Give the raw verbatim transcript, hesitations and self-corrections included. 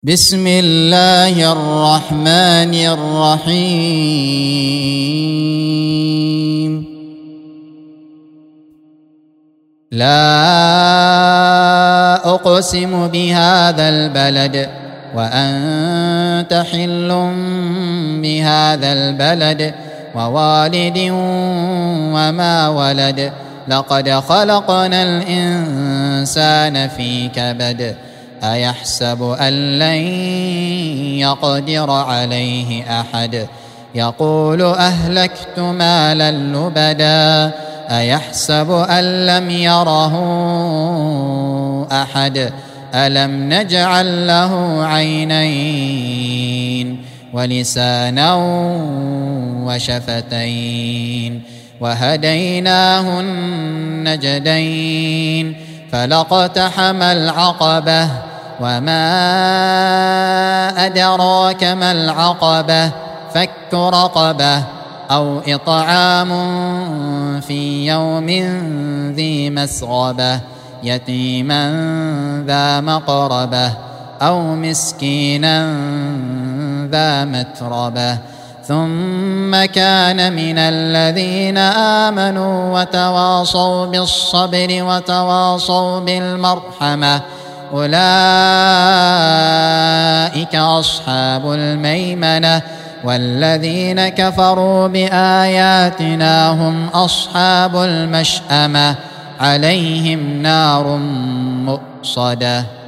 بسم الله الرحمن الرحيم. لا أقسم بهذا البلد وأنت حل بهذا البلد ووالد وما ولد لقد خلقنا الإنسان في كبد أيحسب أن لن يقدر عليه أحد يقول أهلكت مالا لبدا أيحسب أن لم يره أحد ألم نجعل له عينين ولسانا وشفتين وهديناه النجدين فلاقتحم العقبة وما أدراك ما العقبة فك رقبة أو إطعام في يوم ذي مسغبة يتيما ذا مقربة أو مسكينا ذا متربة ثم كان من الذين آمنوا وتواصوا بالصبر وتواصوا بالمرحمة أولئك أصحاب الميمنة والذين كفروا بآياتنا هم أصحاب المشأمة عليهم نار مؤصدة.